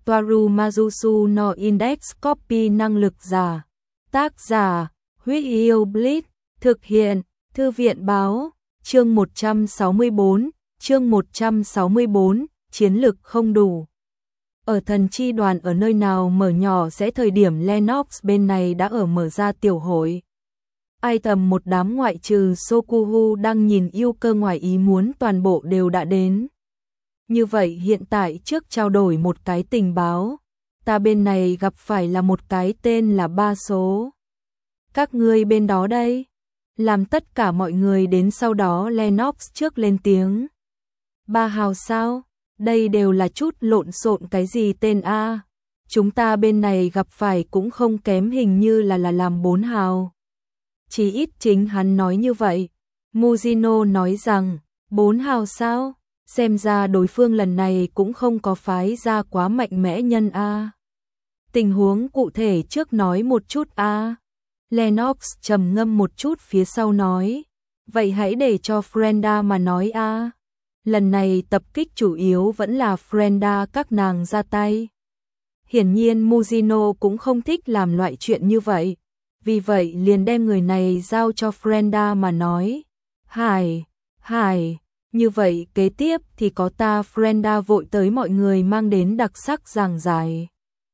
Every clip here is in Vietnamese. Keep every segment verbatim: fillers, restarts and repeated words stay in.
Toaru Majusu no Index Copy năng lực giả. Tác giả, Huyết Yêu Blitz, thực hiện, Thư viện báo, chương một trăm sáu mươi tư, chương một trăm sáu mươi tư, chiến lực không đủ. Ở thần chi đoàn ở nơi nào mở nhỏ sẽ thời điểm Lennox bên này đã ở mở ra tiểu hội. Ai tầm một đám ngoại trừ Sokuhu đang nhìn yêu cơ ngoài ý muốn toàn bộ đều đã đến. Như vậy hiện tại trước trao đổi một cái tình báo, ta bên này gặp phải là một cái tên là ba số. Các ngươi bên đó đây? Làm tất cả mọi người đến sau đó Lennox trước lên tiếng. Ba hào sao? Đây đều là chút lộn xộn cái gì tên A. Chúng ta bên này gặp phải cũng không kém hình như là là làm bốn hào. Chỉ ít chính hắn nói như vậy. Mujino nói rằng, bốn hào sao? Xem ra đối phương lần này cũng không có phái ra quá mạnh mẽ nhân A. Tình huống cụ thể trước nói một chút A. Lennox trầm ngâm một chút phía sau nói. Vậy hãy để cho Frenda mà nói A. Lần này tập kích chủ yếu vẫn là Frenda các nàng ra tay. Hiển nhiên Mujino cũng không thích làm loại chuyện như vậy. Vì vậy liền đem người này giao cho Frenda mà nói. Hải, Hải, như vậy kế tiếp thì có ta Frenda vội tới mọi người mang đến đặc sắc giảng giải.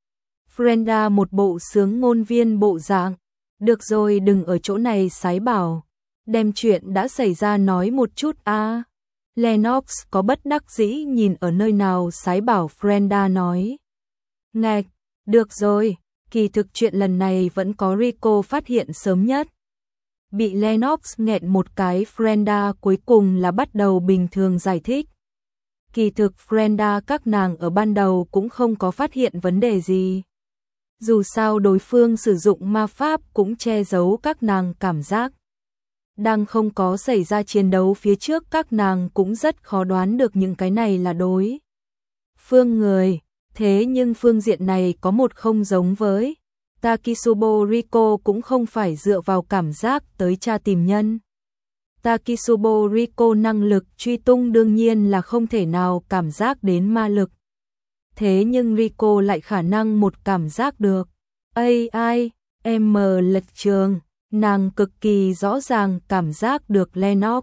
Frenda một bộ sướng ngôn viên bộ dạng. Được rồi đừng ở chỗ này sái bảo. Đem chuyện đã xảy ra nói một chút a. Lennox có bất đắc dĩ nhìn ở nơi nào sái bảo Frenda nói. Ngạch, được rồi, kỳ thực chuyện lần này vẫn có Rico phát hiện sớm nhất. Bị Lennox nghẹn một cái Frenda cuối cùng là bắt đầu bình thường giải thích. Kỳ thực Frenda các nàng ở ban đầu cũng không có phát hiện vấn đề gì. Dù sao đối phương sử dụng ma pháp cũng che giấu các nàng cảm giác. Đang không có xảy ra chiến đấu phía trước các nàng cũng rất khó đoán được những cái này là đối phương người. Thế nhưng phương diện này có một không giống với. Takisubo Rico cũng không phải dựa vào cảm giác tới tra tìm nhân. Takisubo Rico năng lực truy tung đương nhiên là không thể nào cảm giác đến ma lực. Thế nhưng Rico lại khả năng một cảm giác được. Ai ai, em lệch trường, nàng cực kỳ rõ ràng cảm giác được Lennox.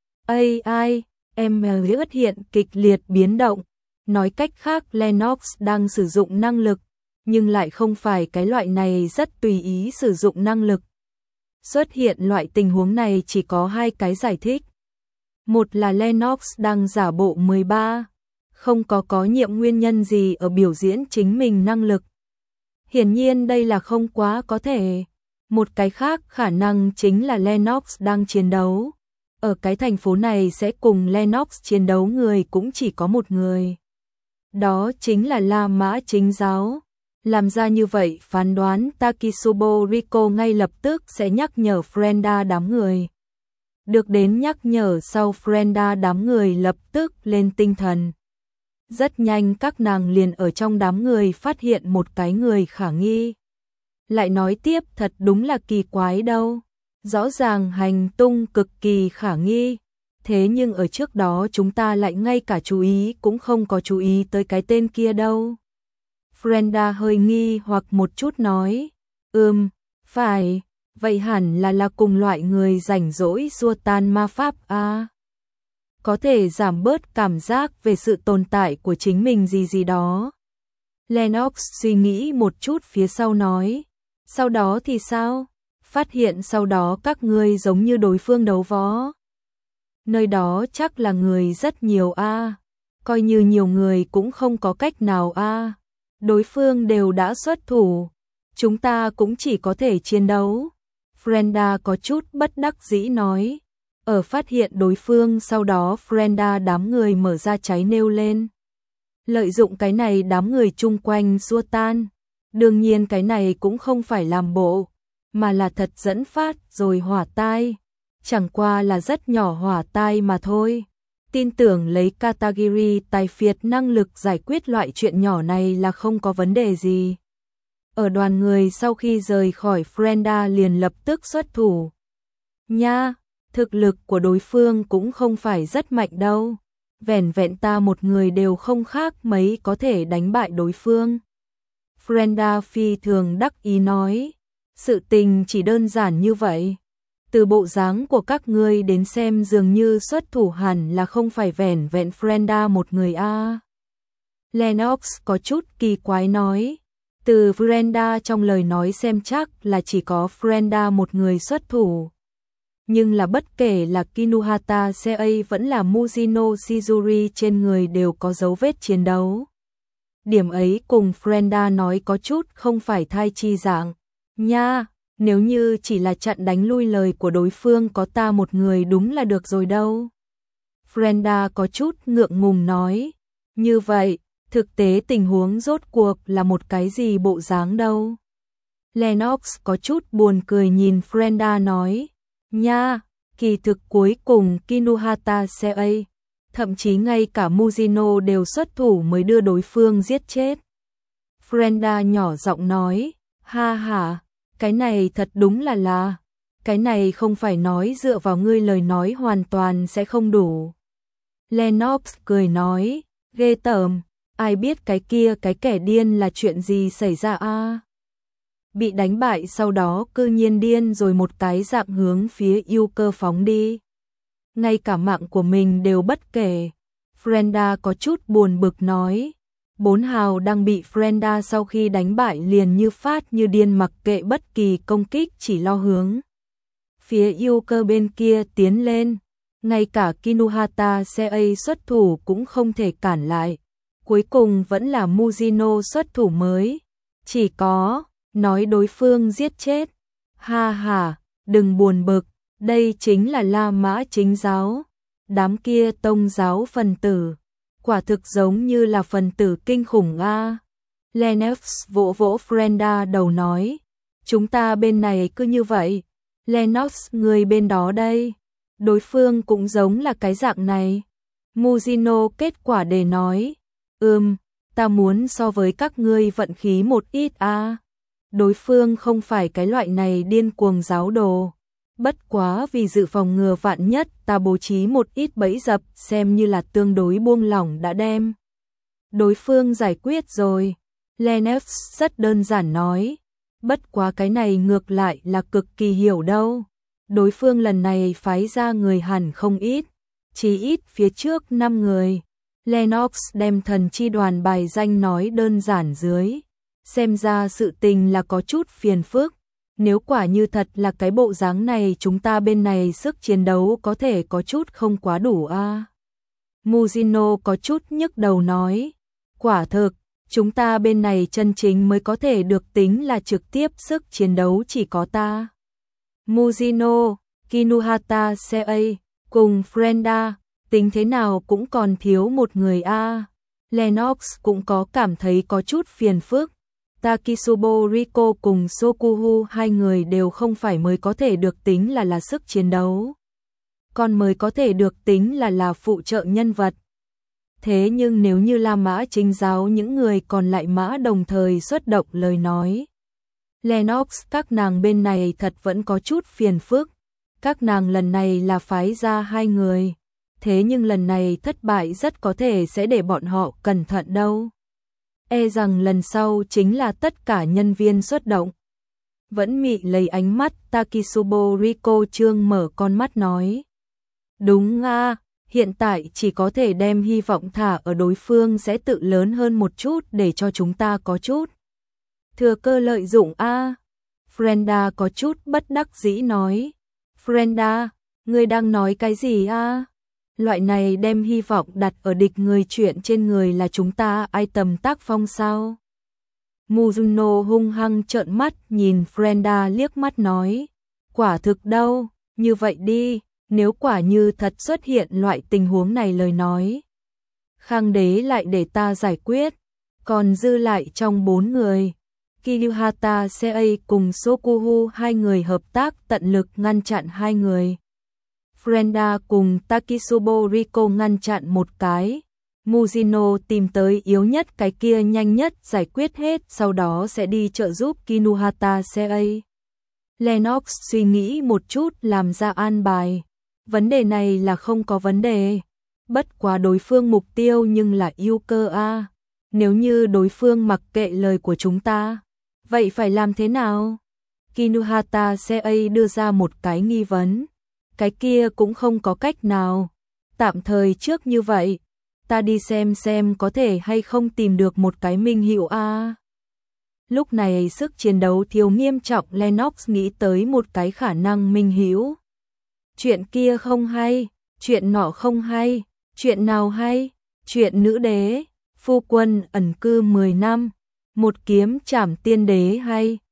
Ai ai, em xuất hiện kịch liệt biến động. Nói cách khác Lennox đang sử dụng năng lực, nhưng lại không phải cái loại này rất tùy ý sử dụng năng lực. Xuất hiện loại tình huống này chỉ có hai cái giải thích. Một là Lennox đang giả bộ mười ba, không có có nhiệm nguyên nhân gì ở biểu diễn chính mình năng lực. Hiển nhiên đây là không quá có thể. Một cái khác khả năng chính là Lennox đang chiến đấu. Ở cái thành phố này sẽ cùng Lennox chiến đấu người cũng chỉ có một người. Đó chính là La Mã Chính Giáo. Làm ra như vậy phán đoán Takisubo Rico ngay lập tức sẽ nhắc nhở Frenda đám người. Được đến nhắc nhở sau Frenda đám người lập tức lên tinh thần. Rất nhanh các nàng liền ở trong đám người phát hiện một cái người khả nghi. Lại nói tiếp thật đúng là kỳ quái đâu. Rõ ràng hành tung cực kỳ khả nghi. Thế nhưng ở trước đó chúng ta lại ngay cả chú ý cũng không có chú ý tới cái tên kia đâu. Frenda hơi nghi hoặc một chút nói. Ừm, phải, vậy hẳn là là cùng loại người rảnh rỗi xua tan ma pháp à. Có thể giảm bớt cảm giác về sự tồn tại của chính mình gì gì đó. Lennox suy nghĩ một chút phía sau nói. Sau đó thì sao? Phát hiện sau đó các ngươi giống như đối phương đấu võ. Nơi đó chắc là người rất nhiều a, à. Coi như nhiều người cũng không có cách nào a. À. Đối phương đều đã xuất thủ, chúng ta cũng chỉ có thể chiến đấu. Frenda có chút bất đắc dĩ nói. Ở phát hiện đối phương sau đó Frenda đám người mở ra cháy nêu lên. Lợi dụng cái này đám người chung quanh xua tan. Đương nhiên cái này cũng không phải làm bộ, mà là thật dẫn phát rồi hỏa tai. Chẳng qua là rất nhỏ hỏa tai mà thôi. Tin tưởng lấy Katagiri tài phiệt năng lực giải quyết loại chuyện nhỏ này là không có vấn đề gì. Ở đoàn người sau khi rời khỏi Frenda liền lập tức xuất thủ. Nha, thực lực của đối phương cũng không phải rất mạnh đâu. vẻn vẹn ta một người đều không khác mấy có thể đánh bại đối phương. Frenda phi thường đắc ý nói, sự tình chỉ đơn giản như vậy. Từ bộ dáng của các ngươi đến xem dường như xuất thủ hẳn là không phải vẻn vẹn Frenda một người a. À. Lennox có chút kỳ quái nói, từ Frenda trong lời nói xem chắc là chỉ có Frenda một người xuất thủ. Nhưng là bất kể là Kinuhata Sei vẫn là Mujino Shizuri trên người đều có dấu vết chiến đấu. Điểm ấy cùng Frenda nói có chút không phải thai chi dạng. Nha, nếu như chỉ là chặn đánh lui lời của đối phương có ta một người đúng là được rồi đâu. Frenda có chút ngượng ngùng nói, như vậy, thực tế tình huống rốt cuộc là một cái gì bộ dáng đâu. Lennox có chút buồn cười nhìn Frenda nói, nha, kỳ thực cuối cùng Kinuhata Sei, thậm chí ngay cả Mujino đều xuất thủ mới đưa đối phương giết chết. Frenda nhỏ giọng nói, ha ha, cái này thật đúng là là, cái này không phải nói dựa vào ngươi lời nói hoàn toàn sẽ không đủ. Lennox cười nói, ghê tởm, ai biết cái kia cái kẻ điên là chuyện gì xảy ra a? À? Bị đánh bại sau đó cư nhiên điên rồi một cái dạng hướng phía yêu cơ phóng đi. Ngay cả mạng của mình đều bất kể. Frenda có chút buồn bực nói. Bốn hào đang bị Frenda sau khi đánh bại liền như phát như điên mặc kệ bất kỳ công kích chỉ lo hướng. Phía yêu cơ bên kia tiến lên. Ngay cả Kinuhata Sei xuất thủ cũng không thể cản lại. Cuối cùng vẫn là Mujino xuất thủ mới. Chỉ có, nói đối phương giết chết. Ha ha, đừng buồn bực, đây chính là La Mã chính giáo. Đám kia tông giáo phần tử. Quả thực giống như là phần tử kinh khủng a. Lennox vỗ vỗ Frenda đầu nói. Chúng ta bên này cứ như vậy. Lennox người bên đó đây. Đối phương cũng giống là cái dạng này. Mujino kết quả để nói. Ừm, ta muốn so với các ngươi vận khí một ít a. À. Đối phương không phải cái loại này điên cuồng giáo đồ. Bất quá vì dự phòng ngừa vạn nhất ta bố trí một ít bẫy dập xem như là tương đối buông lỏng đã đem. Đối phương giải quyết rồi. Lennox rất đơn giản nói. Bất quá cái này ngược lại là cực kỳ hiểu đâu. Đối phương lần này phái ra người hẳn không ít. Chỉ ít phía trước năm người. Lennox đem thần chi đoàn bài danh nói đơn giản dưới. Xem ra sự tình là có chút phiền phức. Nếu quả như thật là cái bộ dáng này chúng ta bên này sức chiến đấu có thể có chút không quá đủ a. À. Mujino có chút nhức đầu nói. Quả thực, chúng ta bên này chân chính mới có thể được tính là trực tiếp sức chiến đấu chỉ có ta. Mujino, Kinuhata Sei, cùng Frenda, tính thế nào cũng còn thiếu một người a. À. Lennox cũng có cảm thấy có chút phiền phức. Takisubo Riko cùng Sokuhu hai người đều không phải mới có thể được tính là là sức chiến đấu. Còn mới có thể được tính là là phụ trợ nhân vật. Thế nhưng nếu như La Mã chính giáo những người còn lại mã đồng thời xuất động lời nói. Lennox các nàng bên này thật vẫn có chút phiền phức. Các nàng lần này là phái ra hai người. Thế nhưng lần này thất bại rất có thể sẽ để bọn họ cẩn thận đâu. E rằng lần sau chính là tất cả nhân viên xuất động. Vẫn mị lấy ánh mắt Takisubo Riko trương mở con mắt nói. Đúng a, hiện tại chỉ có thể đem hy vọng thả ở đối phương sẽ tự lớn hơn một chút để cho chúng ta có chút. Thừa cơ lợi dụng a. Frenda có chút bất đắc dĩ nói. Frenda, ngươi đang nói cái gì a? Loại này đem hy vọng đặt ở địch người chuyện trên người là chúng ta ai tầm tác phong sao? Mujino hung hăng trợn mắt nhìn Frenda liếc mắt nói. Quả thực đâu, như vậy đi, nếu quả như thật xuất hiện loại tình huống này lời nói. Khang đế lại để ta giải quyết, còn dư lại trong bốn người. Kinuhata Sei cùng Sokuhu hai người hợp tác tận lực ngăn chặn hai người. Frenda cùng Takisubo Riko ngăn chặn một cái. Mujino tìm tới yếu nhất cái kia nhanh nhất giải quyết hết sau đó sẽ đi trợ giúp Kinuhata Sei. Lennox suy nghĩ một chút làm ra an bài. Vấn đề này là không có vấn đề. Bất quá đối phương mục tiêu nhưng là yêu cơ a. Nếu như đối phương mặc kệ lời của chúng ta, vậy phải làm thế nào? Kinuhata Sei đưa ra một cái nghi vấn. Cái kia cũng không có cách nào. Tạm thời trước như vậy, ta đi xem xem có thể hay không tìm được một cái minh hữu a. Lúc này sức chiến đấu thiếu nghiêm trọng, Lennox nghĩ tới một cái khả năng minh hữu. Chuyện kia không hay, chuyện nọ không hay, chuyện nào hay? Chuyện nữ đế, phu quân ẩn cư mười năm, một kiếm trảm tiên đế hay?